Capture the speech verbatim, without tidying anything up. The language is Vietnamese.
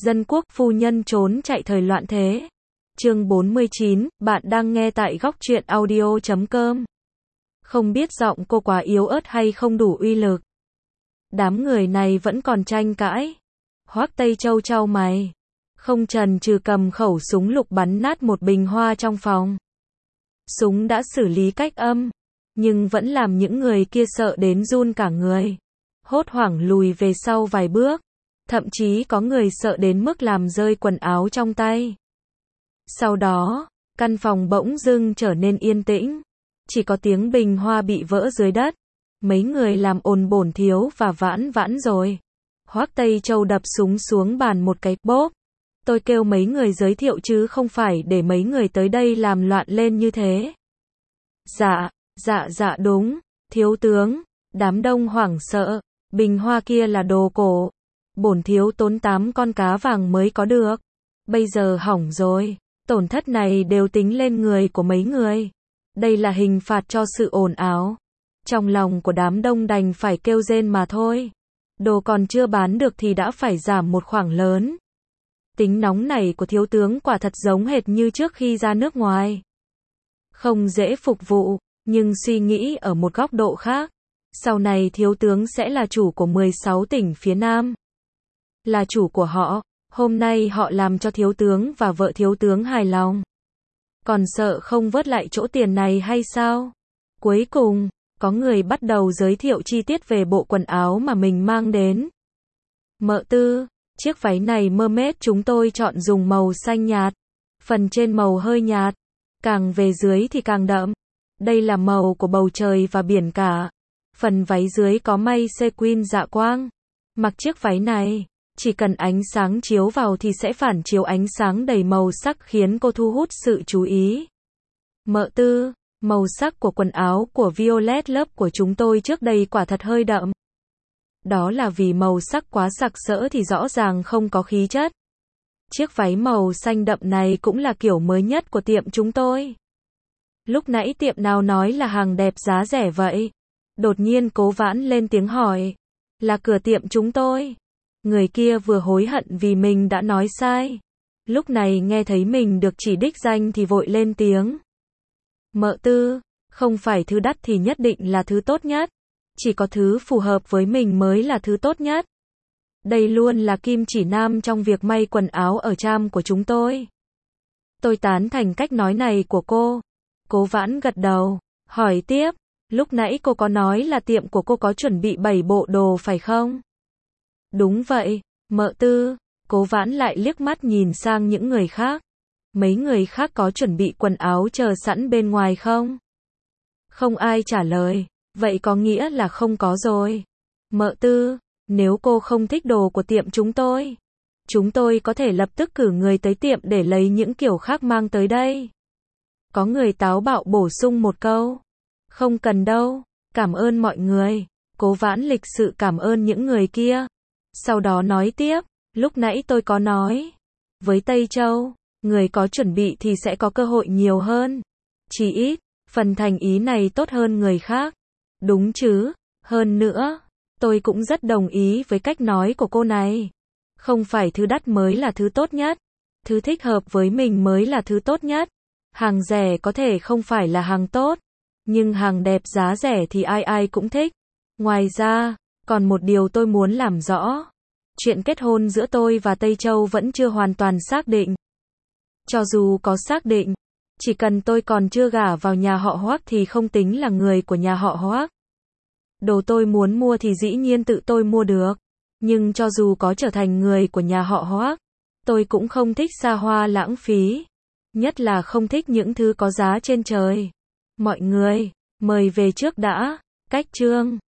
Dân quốc phu nhân trốn chạy thời loạn thế. Chương bốn mươi chín, bạn đang nghe tại góc truyện audio chấm com. Không biết giọng cô quá yếu ớt hay không đủ uy lực. Đám người này vẫn còn tranh cãi. Hoắc Tây Châu chau mày. Không chần chừ cầm khẩu súng lục bắn nát một bình hoa trong phòng. Súng đã xử lý cách âm, nhưng vẫn làm những người kia sợ đến run cả người. Hốt hoảng lùi về sau vài bước. Thậm chí có người sợ đến mức làm rơi quần áo trong tay. Sau đó, căn phòng bỗng dưng trở nên yên tĩnh. Chỉ có tiếng bình hoa bị vỡ dưới đất. Mấy người làm ồn bổn thiếu và vãn vãn rồi. Hoắc Tây Châu đập súng xuống bàn một cái, bốp. Tôi kêu mấy người giới thiệu chứ không phải để mấy người tới đây làm loạn lên như thế. Dạ, dạ dạ đúng, thiếu tướng. Đám đông hoảng sợ. Bình hoa kia là đồ cổ. Bổn thiếu tốn tám con cá vàng mới có được. Bây giờ hỏng rồi. Tổn thất này đều tính lên người của mấy người. Đây là hình phạt cho sự ồn ào. Trong lòng của đám đông đành phải kêu rên mà thôi. Đồ còn chưa bán được thì đã phải giảm một khoản lớn. Tính nóng này của thiếu tướng quả thật giống hệt như trước khi ra nước ngoài. Không dễ phục vụ, nhưng suy nghĩ ở một góc độ khác. Sau này thiếu tướng sẽ là chủ của mười sáu tỉnh phía Nam. Là chủ của họ, hôm nay họ làm cho thiếu tướng và vợ thiếu tướng hài lòng. Còn sợ không vớt lại chỗ tiền này hay sao? Cuối cùng, có người bắt đầu giới thiệu chi tiết về bộ quần áo mà mình mang đến. Mợ Tư, chiếc váy này mermaid chúng tôi chọn dùng màu xanh nhạt. Phần trên màu hơi nhạt, càng về dưới thì càng đậm. Đây là màu của bầu trời và biển cả. Phần váy dưới có may sequin dạ quang. Mặc chiếc váy này, chỉ cần ánh sáng chiếu vào thì sẽ phản chiếu ánh sáng đầy màu sắc khiến cô thu hút sự chú ý. Mợ Tư, màu sắc của quần áo của Violet lớp của chúng tôi trước đây quả thật hơi đậm. Đó là vì màu sắc quá sặc sỡ thì rõ ràng không có khí chất. Chiếc váy màu xanh đậm này cũng là kiểu mới nhất của tiệm chúng tôi. Lúc nãy tiệm nào nói là hàng đẹp giá rẻ vậy? Đột nhiên Cố Vãn lên tiếng hỏi. Là cửa tiệm chúng tôi. Người kia vừa hối hận vì mình đã nói sai. Lúc này nghe thấy mình được chỉ đích danh thì vội lên tiếng. Mợ Tư, không phải thứ đắt thì nhất định là thứ tốt nhất. Chỉ có thứ phù hợp với mình mới là thứ tốt nhất. Đây luôn là kim chỉ nam trong việc may quần áo ở Tram của chúng tôi. Tôi tán thành cách nói này của cô. Cố Vãn gật đầu, hỏi tiếp. Lúc nãy cô có nói là tiệm của cô có chuẩn bị bảy bộ đồ phải không? Đúng vậy, Mợ Tư. Cố Vãn lại liếc mắt nhìn sang những người khác. Mấy người khác có chuẩn bị quần áo chờ sẵn bên ngoài không? Không ai trả lời. Vậy có nghĩa là không có rồi. Mợ Tư, nếu cô không thích đồ của tiệm chúng tôi, chúng tôi có thể lập tức cử người tới tiệm để lấy những kiểu khác mang tới đây. Có người táo bạo bổ sung một câu. Không cần đâu, cảm ơn mọi người. Cố Vãn lịch sự cảm ơn những người kia. Sau đó nói tiếp, lúc nãy tôi có nói. Với Tây Châu, người có chuẩn bị thì sẽ có cơ hội nhiều hơn. Chỉ ít, phần thành ý này tốt hơn người khác. Đúng chứ, hơn nữa, tôi cũng rất đồng ý với cách nói của cô này. Không phải thứ đắt mới là thứ tốt nhất. Thứ thích hợp với mình mới là thứ tốt nhất. Hàng rẻ có thể không phải là hàng tốt. Nhưng hàng đẹp giá rẻ thì ai ai cũng thích. Ngoài ra, còn một điều tôi muốn làm rõ. Chuyện kết hôn giữa tôi và Tây Châu vẫn chưa hoàn toàn xác định. Cho dù có xác định, chỉ cần tôi còn chưa gả vào nhà họ Hoắc thì không tính là người của nhà họ Hoắc. Đồ tôi muốn mua thì dĩ nhiên tự tôi mua được. Nhưng cho dù có trở thành người của nhà họ Hoắc, tôi cũng không thích xa hoa lãng phí. Nhất là không thích những thứ có giá trên trời. Mọi người, mời về trước đã. Cách chương